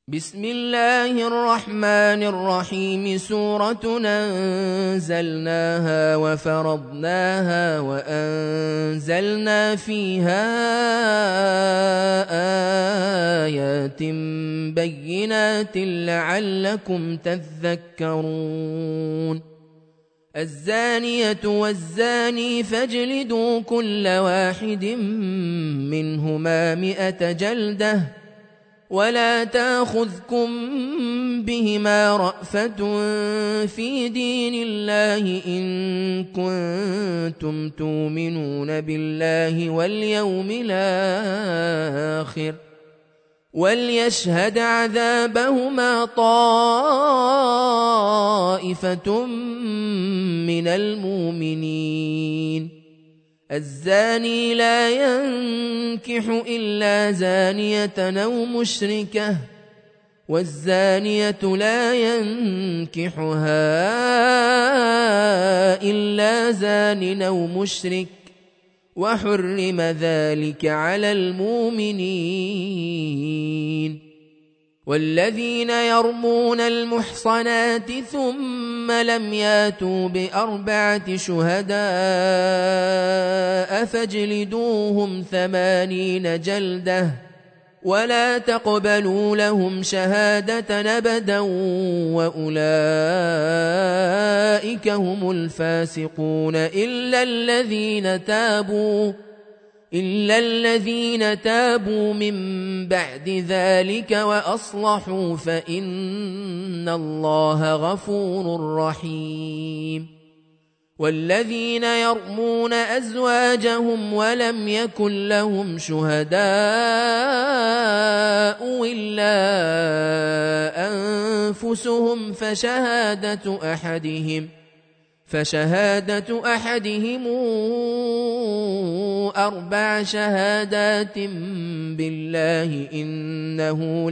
بسم الله الرحمن الرحيم. سورة أنزلناها وفرضناها وأنزلنا فيها آيات بينات لعلكم تذكرون. الزانية والزاني فاجلدوا كل واحد منهما 100 جلدة ولا تأخذكم بهما رأفة في دين الله إن كنتم تؤمنون بالله واليوم الآخر وليشهد عذابهما طائفة من المؤمنين. الزاني لا ينكح إلا زانية أو مشركة والزانية لا ينكحها إلا زان أو مشرك وحرم ذلك على المؤمنين. والذين يرمون المحصنات ثم لم ياتوا ب4 شهداء فاجلدوهم 80 جلدة ولا تقبلوا لهم شهادة أبدا وأولئك هم الفاسقون إلا الذين تابوا من بعد ذلك وأصلحوا فإن الله غفور رحيم. والذين يرمون أزواجهم ولم يكن لهم شهداء إلا أنفسهم فشهادة أحدهم 4 شهادات بالله إنه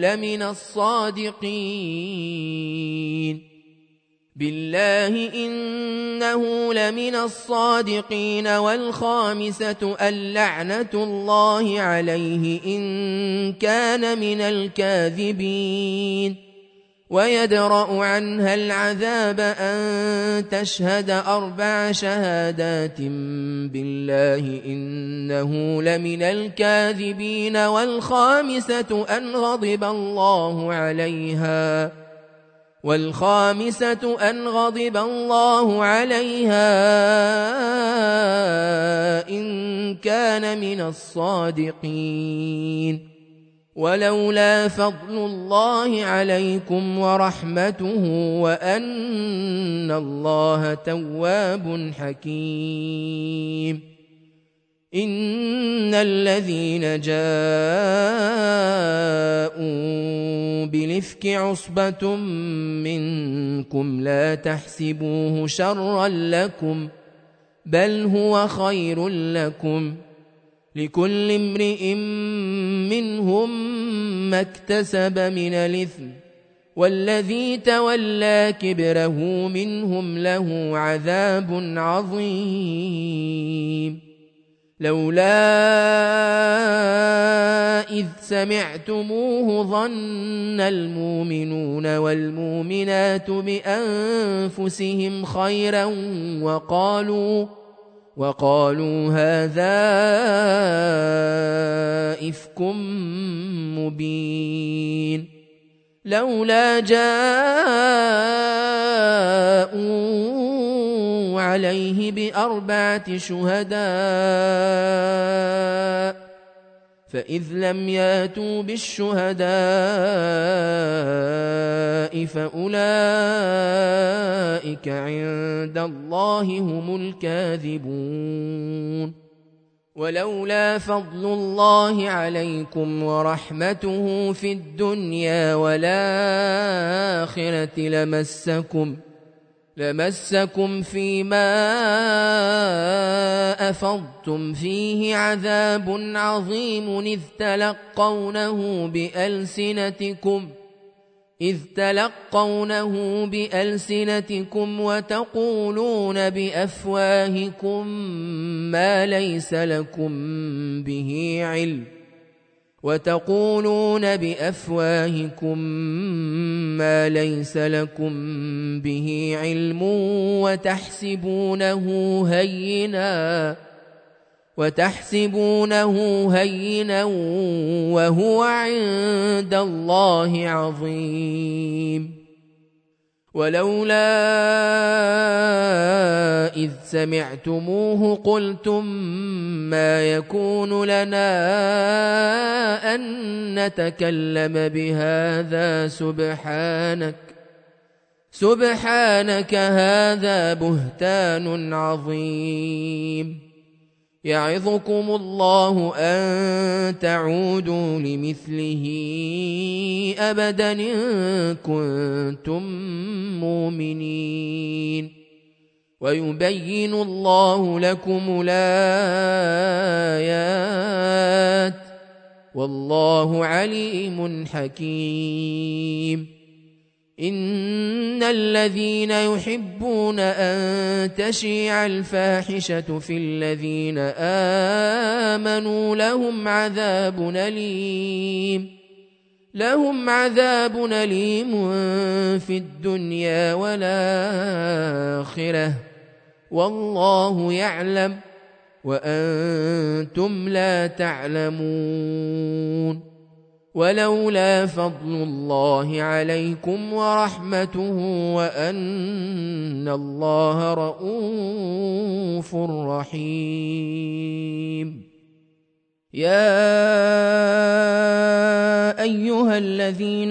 لمن الصادقين والخامسة اللعنة الله عليه إن كان من الكاذبين ويدرأ عنها العذاب أن تشهد 4 شهادات بالله إنه لمن الكاذبين والخامسة أن غضب الله عليها إن كان من الصادقين. ولولا فضل الله عليكم ورحمته وأن الله تواب حكيم. إن الذين جاءوا بالإفك عصبة منكم لا تحسبوه شرا لكم بل هو خير لكم لكل امرئ منهم ما اكتسب من الإثم والذي تولى كبره منهم له عذاب عظيم. لولا إذ سمعتموه ظن المؤمنون والمؤمنات بأنفسهم خيرا وقالوا هذا إفك مبين. لولا جاءوا عليه ب4 شهداء فإذ لم ياتوا بالشهداء فأولئك عند الله هم الكاذبون. ولولا فضل الله عليكم ورحمته في الدنيا والآخرة لمسكم فيما أفضتم فيه عذاب عظيم إذ تلقونه بألسنتكم وتقولون بأفواهكم ما ليس لكم به علم وتقولون بأفواهكم ما ليس لكم به علم وتحسبونه هينا وهو عند الله عظيم. ولولا إذ سمعتموه قلتم ما يكون لنا أن نتكلم بهذا سبحانك هذا بهتان عظيم. يعظكم الله أن تعودوا لمثله أبدا إن كنتم مؤمنين. ويبين الله لكم الآيات والله عليم حكيم. إن الذين يحبون أن تشيع الفاحشة في الذين آمنوا لهم عذاب أليم في الدنيا والآخرة والله يعلم وأنتم لا تعلمون. ولولا فضل الله عليكم ورحمته وأن الله رؤوف رحيم. يا أيها الذين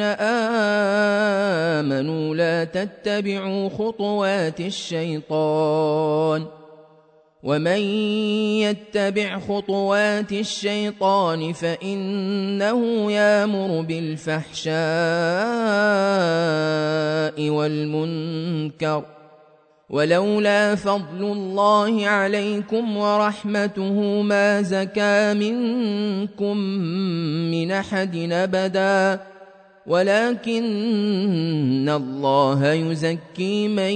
آمنوا لا تتبعوا خطوات الشيطان ومن يتبع خطوات الشيطان فإنه يأمر بالفحشاء والمنكر. ولولا فضل الله عليكم ورحمته ما زكى منكم من أحد أبدا ولكن الله يزكي من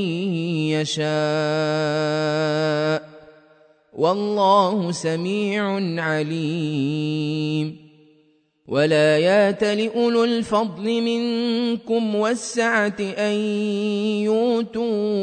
يشاء والله سميع عليم. ولا يات لأولو الفضل منكم والسعة أن يؤتوا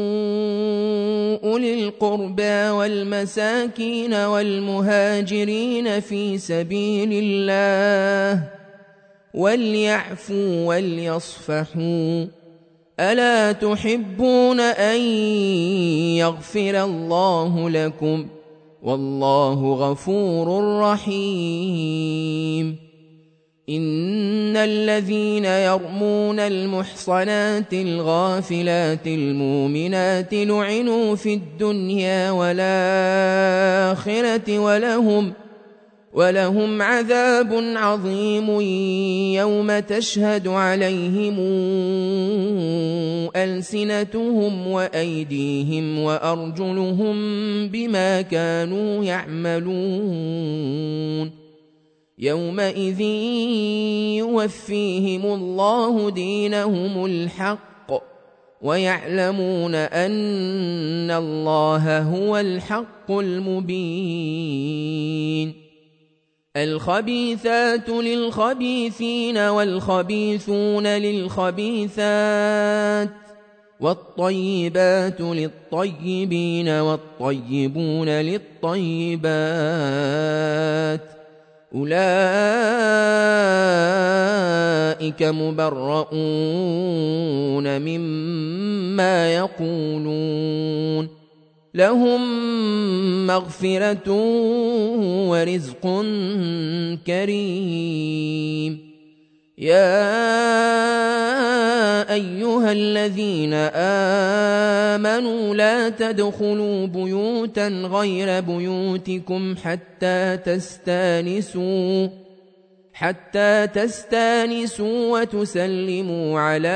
أولي القربى والمساكين والمهاجرين في سبيل الله وليعفوا وليصفحوا ألا تحبون أن يغفر الله لكم والله غفور رحيم. إن الذين يرمون المحصنات الغافلات المؤمنات لعنوا في الدنيا والآخرة ولهم عذاب عظيم يوم تشهد عليهم ألسنتهم وأيديهم وأرجلهم بما كانوا يعملون. يومئذ يوفيهم الله دينهم الحق ويعلمون أن الله هو الحق المبين. الخبيثات للخبيثين والخبيثون للخبيثات والطيبات للطيبين والطيبون للطيبات أولئك مبرؤون مما يقولون لهم مغفرة ورزق كريم. يا أيها الذين آمنوا لا تدخلوا بيوتا غير بيوتكم حتى تستانسوا وتسلموا على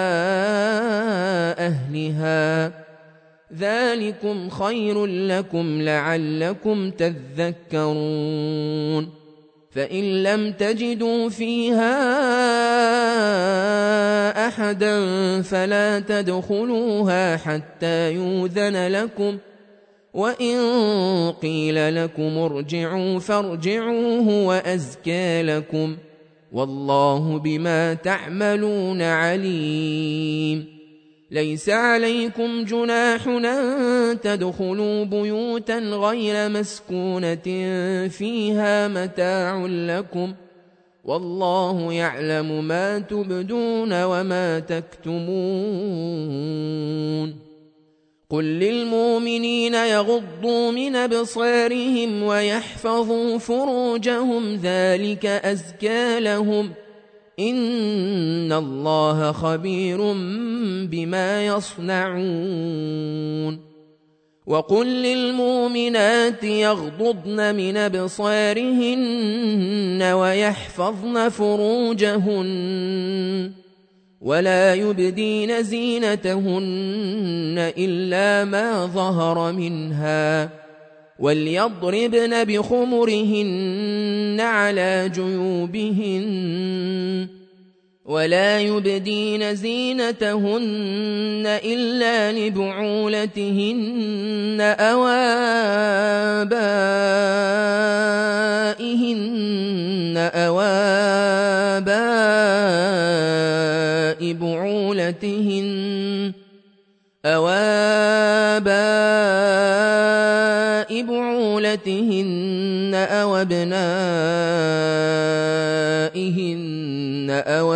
أهلها ذلكم خير لكم لعلكم تذكرون. فإن لم تجدوا فيها أحدا فلا تدخلوها حتى يؤذن لكم وإن قيل لكم ارجعوا فارجعوا هو أزكى لكم والله بما تعملون عليم. ليس عليكم جناح أن تدخلوا بيوتا غير مسكونة فيها متاع لكم والله يعلم ما تبدون وما تكتمون. قل للمؤمنين يغضوا من أبصارهم ويحفظوا فروجهم ذلك أزكى لهم إن الله خبير بما يصنعون. وقل للمؤمنات يغضضن من أبصارهن ويحفظن فروجهن ولا يبدين زينتهن إلا ما ظهر منها وليضربن بخمرهن على جيوبهن ولا يبدين زينتهن إلا لبعولتهن أو آبائهن أو آباء بعولتهن أو أبنائهن أو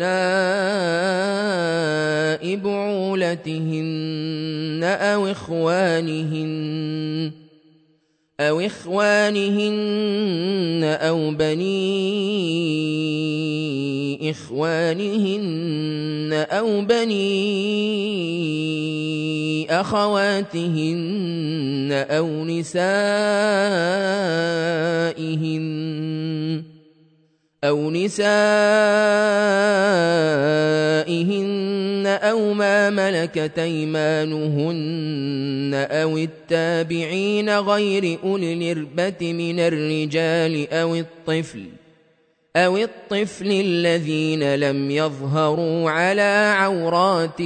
أبناء بعولتهن أو إخوانهن أو بني إخوانهن أو بني أخواتهن أو نسائهن أو ما ملكت أيمانهن أو التابعين غير أولي الإربة من الرجال أو الطفل الذين لم يظهروا على عورات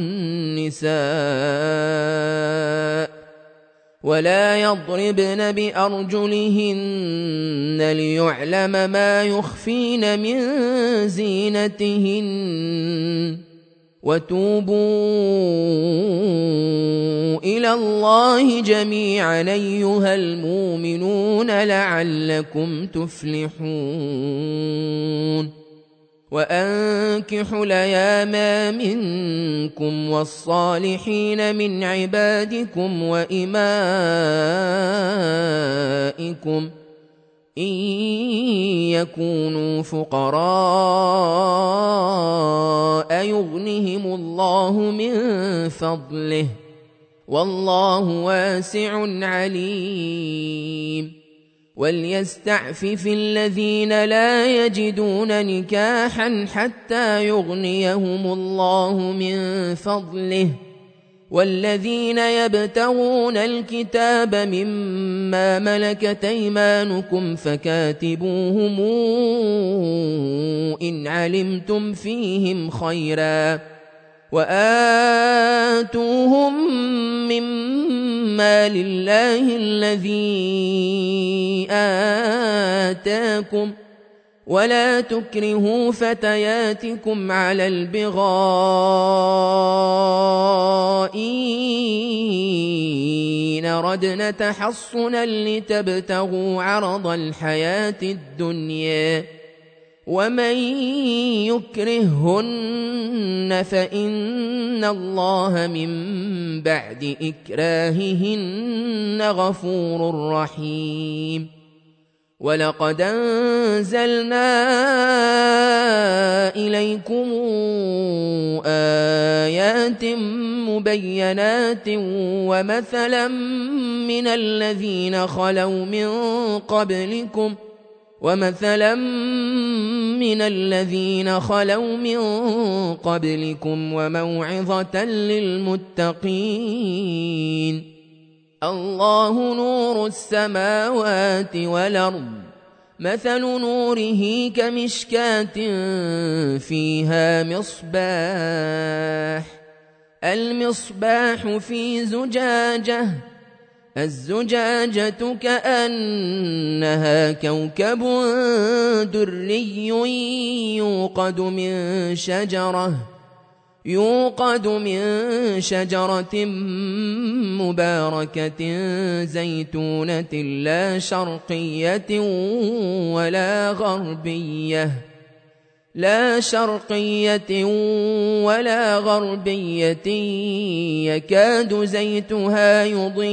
النساء ولا يضربن بأرجلهن ليعلم ما يخفين من زينتهن وتوبوا إلى الله جميعا أيها المؤمنون لعلكم تفلحون. وأنكحوا الأيام منكم والصالحين من عبادكم وإمائكم إن يكونوا فقراء يغنهم الله من فضله والله واسع عليم. وليستعفف الذين لا يجدون نكاحا حتى يغنيهم الله من فضله والذين يبتغون الكتاب مما ملكت أيمانكم فكاتبوهم إن علمتم فيهم خيرا وآتوهم مما لله الذي آتاكم ولا تكرهوا فتياتكم على البغاء إن أردنا تحصنا لتبتغوا عرض الحياة الدنيا ومن يكرههن فإن الله من بعد إكراههن غفور رحيم. ولقد أنزلنا إليكم آيات مبينات ومثلا من الذين خلوا من قبلكم وموعظة للمتقين. الله نور السماوات والأرض مثل نوره كمشكاة فيها المصباح في زجاجة الزجاجة كأنها كوكب دري يوقد من شجرة مباركة زيتونة لا شرقية ولا غربية يكاد زيتها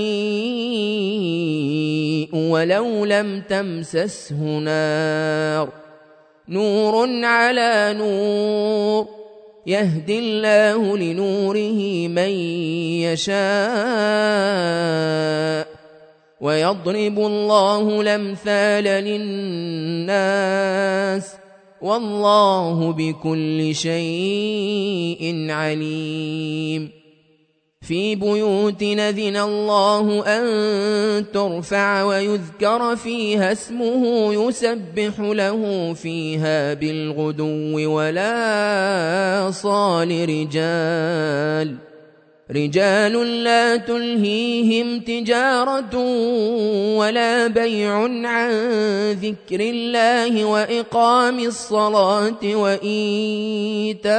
يضيء ولو لم تمسسه نار نور على نور يهدي الله لنوره من يشاء ويضرب الله الأمثال للناس والله بكل شيء عليم في بيوت أذن الله أن ترفع ويذكر فيها اسمه يسبح له فيها بالغدو والآصال رجال لا تلهيهم تجارة ولا بيع عن ذكر الله وإقام الصلاة وإيتاء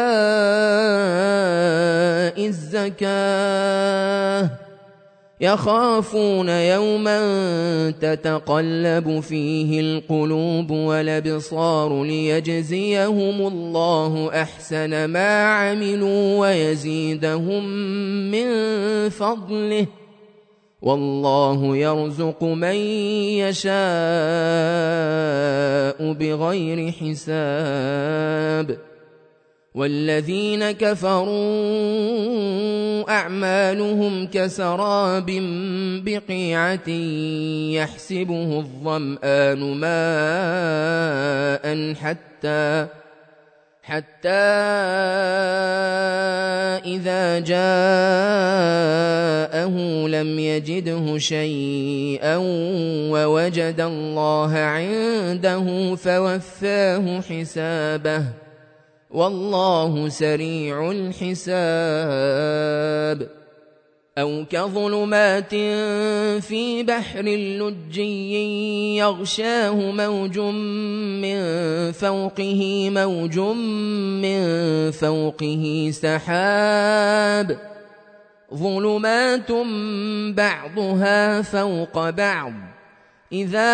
الزكاة يخافون يوما تتقلب فيه القلوب والأبصار ليجزيهم الله أحسن ما عملوا ويزيدهم من فضله والله يرزق من يشاء بغير حساب والذين كفروا أعمالهم كسراب بقيعة يحسبه الظمآن ماء حتى إذا جاءه لم يجده شيئا ووجد الله عنده فوفاه حسابه والله سريع الحساب أو كظلمات في بحر لجي يغشاه موج من فوقه سحاب ظلمات بعضها فوق بعض إذا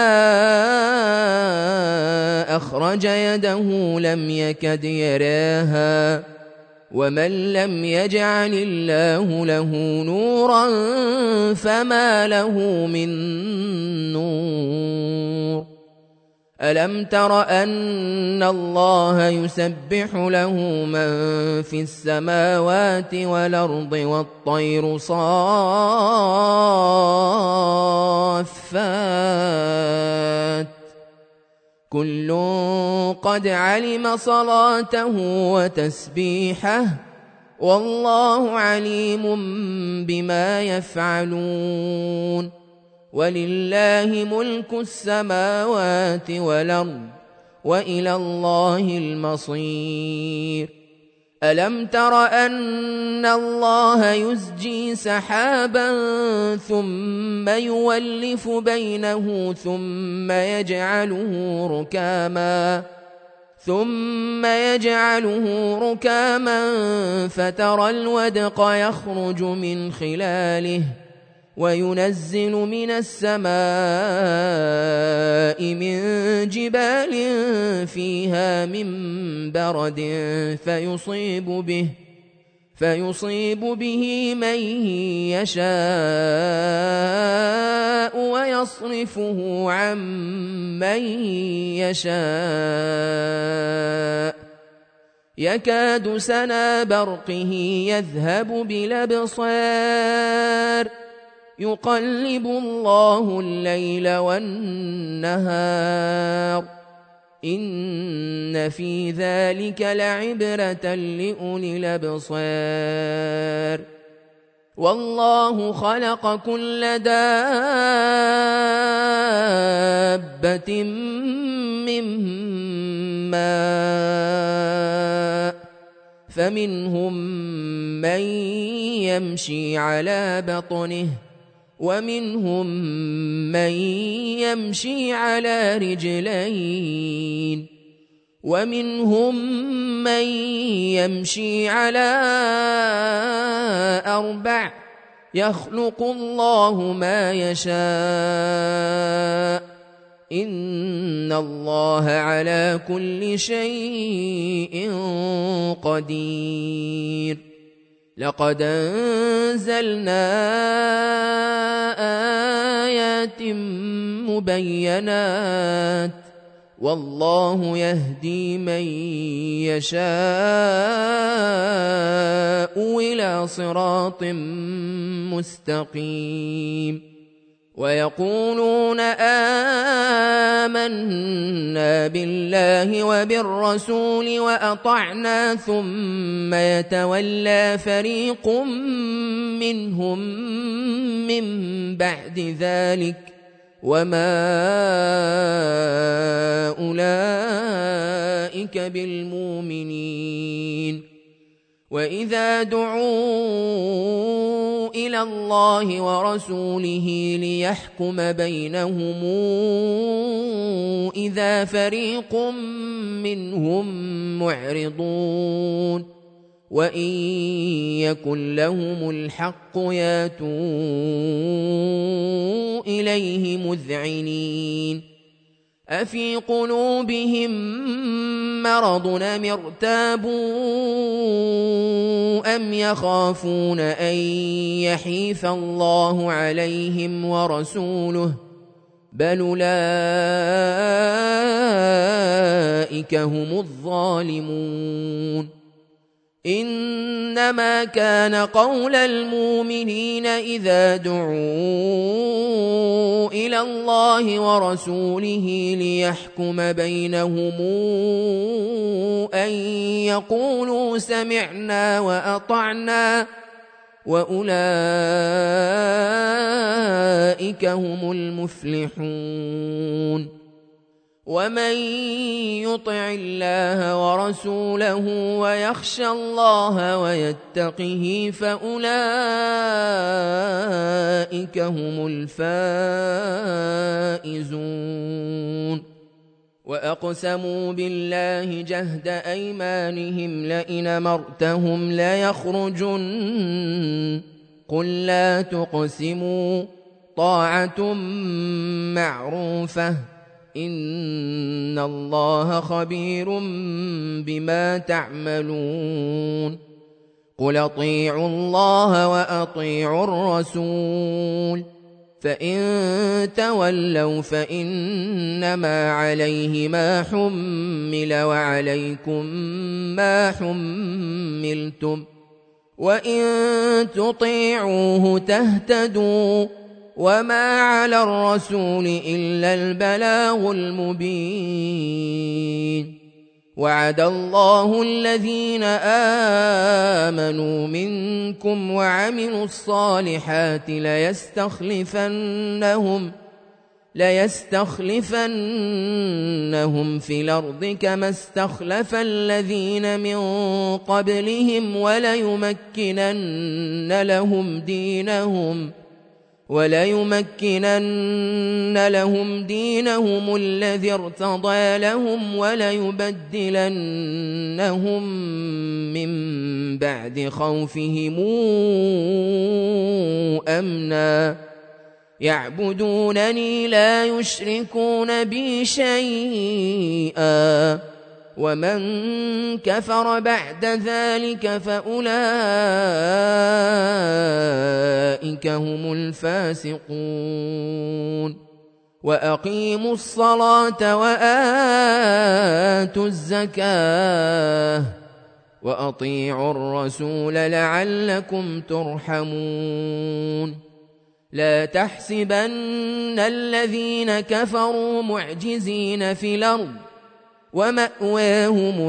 أخرج يده لم يكد يراها ومن لم يجعل الله له نورا فما له من نور ألم تر أن الله يسبح له من في السماوات والأرض والطير صافات كل قد علم صلاته وتسبيحه والله عليم بما يفعلون ولله ملك السماوات والأرض وإلى الله المصير ألم تر أن الله يزجي سحابا ثم يولف بينه ثم يجعله ركاما فترى الودق يخرج من خلاله وينزل من السماء من جبال فيها من برد فيصيب به من يشاء ويصرفه عن من يشاء يكاد سنا برقه يذهب بالأبصار يقلب الله الليل والنهار إن في ذلك لعبرة لأولي الأبصار والله خلق كل دابة من ماء فمنهم من يمشي على بطنه ومنهم من يمشي على رجلين ومنهم من يمشي على 4 يخلق الله ما يشاء إن الله على كل شيء قدير لقد أنزلنا آيات مبينات والله يهدي من يشاء إلى صراط مستقيم ويقولون آمنا بالله وبالرسول وأطعنا ثم يتولى فريق منهم من بعد ذلك وما أولئك بالمؤمنين وإذا دعوا إلى الله ورسوله ليحكم بينهم إذا فريق منهم معرضون وإن يكن لهم الحق ياتوا إليه مذعنين أفي قلوبهم مرض أم ارتابوا أم يخافون أن يحيف الله عليهم ورسوله بل أولئك هم الظالمون إنما كان قول المؤمنين إذا دعوا إلى الله ورسوله ليحكم بينهم أن يقولوا سمعنا وأطعنا وأولئك هم المفلحون ومن يطع الله ورسوله ويخشى الله ويتقه فأولئك هم الفائزون وأقسموا بالله جهد أيمانهم لئن أمرتهم ليخرجن قل لا تقسموا طاعة معروفة إن الله خبير بما تعملون قل أطيعوا الله وأطيعوا الرسول فإن تولوا فإنما عليه ما حمل وعليكم ما حملتم وإن تطيعوه تهتدوا وما على الرسول إلا البلاغ المبين وعد الله الذين آمنوا منكم وعملوا الصالحات ليستخلفنهم في الأرض كما استخلف الذين من قبلهم وليمكنن لهم دينهم الذي ارتضى لهم وليبدلنهم من بعد خوفهم أمنا يعبدونني لا يشركون بي شيئا ومن كفر بعد ذلك فأولئك هم الفاسقون وأقيموا الصلاة وآتوا الزكاة وأطيعوا الرسول لعلكم ترحمون لا تحسبن الذين كفروا معجزين في الأرض ومأواهم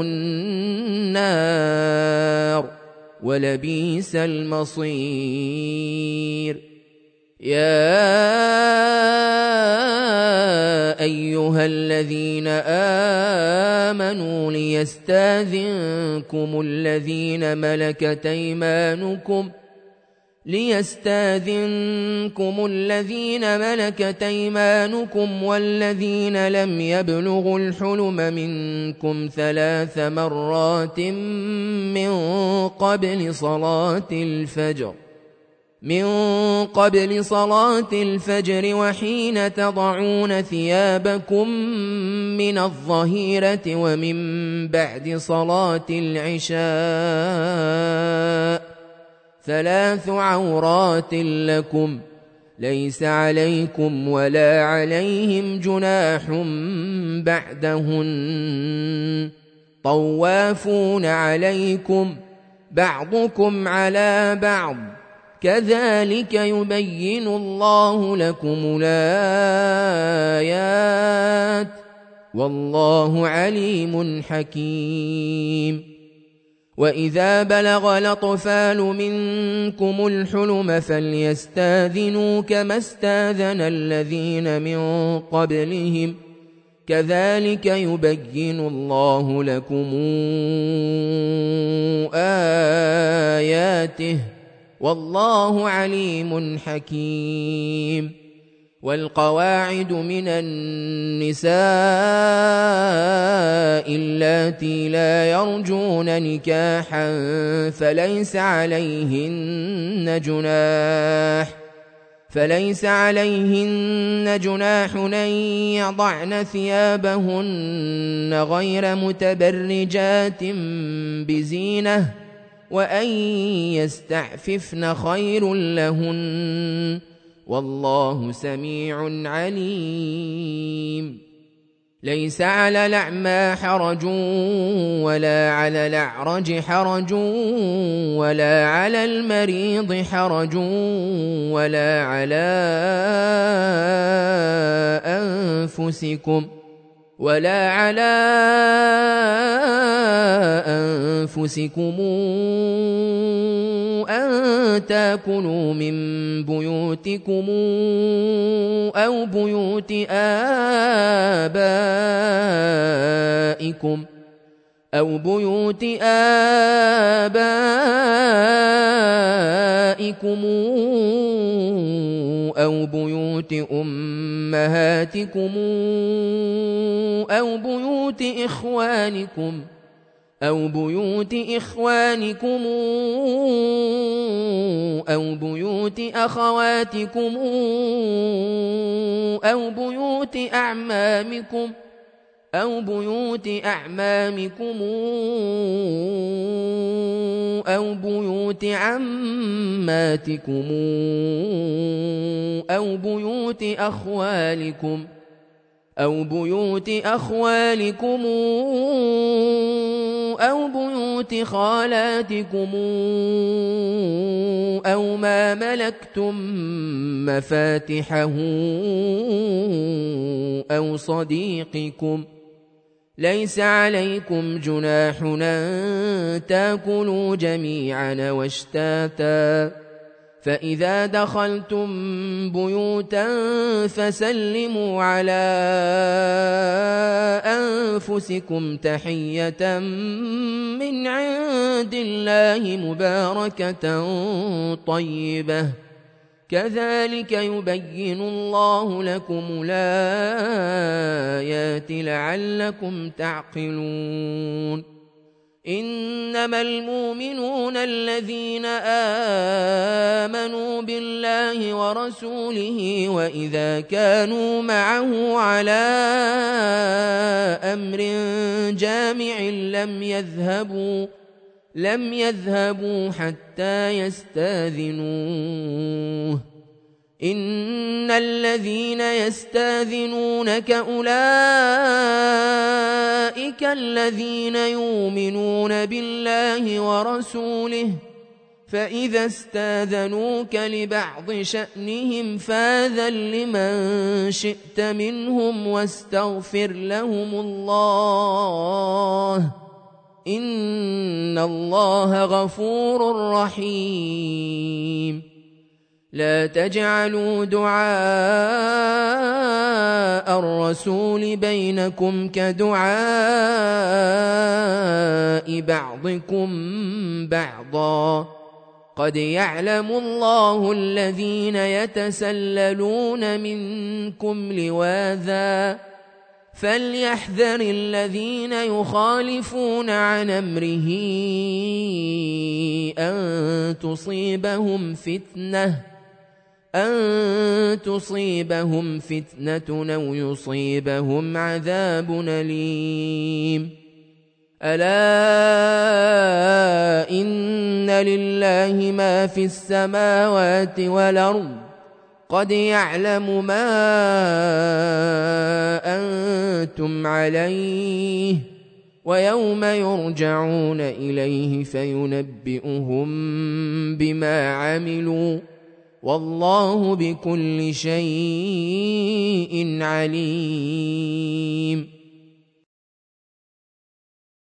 النار ولبئس المصير يا أيها الذين آمنوا ليستاذنكم الذين ملكت أيمانكم ليستاذنكم الذين ملكت أيمانكم والذين لم يبلغوا الحلم منكم 3 مرات من قبل صلاة الفجر وحين تضعون ثيابكم من الظهيرة ومن بعد صلاة العشاء 3 عورات لكم ليس عليكم ولا عليهم جناح بعدهن طوافون عليكم بعضكم على بعض كذلك يبين الله لكم الآيات والله عليم حكيم وإذا بلغ الأطفال منكم الحلم فليستاذنوا كما استاذن الذين من قبلهم كذلك يبين الله لكم آياته والله عليم حكيم والقواعد من النساء اللاتي لا يرجون نكاحا فليس عليهن جناح أن يضعن ثيابهن غير متبرجات بزينة وأن يستعففن خير لهن والله سميع عليم ليس على الأعمى حرج ولا على الأعرج حرج ولا على المريض حرج ولا على أنفسكم أن تاكلوا من بيوتكم أو بيوت آبائكم أو بيوت أمهاتكم أو بيوت إخوانكم أو بيوت أخواتكم أو بيوت أعمامكم أو بيوت عماتكم أو بيوت أخوالكم أو بيوت خالاتكم أو ما ملكتم مفاتحه أو صديقكم ليس عليكم جناح أن تاكلوا جميعا واشتاتا فإذا دخلتم بيوتا فسلموا على أنفسكم تحية من عند الله مباركة طيبة كذلك يبين الله لكم الآيات لعلكم تعقلون إنما المؤمنون الذين آمنوا بالله ورسوله وإذا كانوا معه على أمر جامع لم يذهبوا حتى يستاذنوه إن الذين يستاذنونك أولئك الذين يؤمنون بالله ورسوله فإذا استاذنوك لبعض شأنهم فاذن لمن شئت منهم واستغفر لهم الله إن الله غفور رحيم لا تجعلوا دعاء الرسول بينكم كدعاء بعضكم بعضا قد يعلم الله الذين يتسللون منكم لواذا فليحذر الذين يخالفون عن أمره أن تصيبهم فتنة أو يصيبهم عذاب أليم ألا إن لله ما في السماوات والأرض قد يعلم ما أنتم عليه ويوم يرجعون إليه فينبئهم بما عملوا والله بكل شيء عليم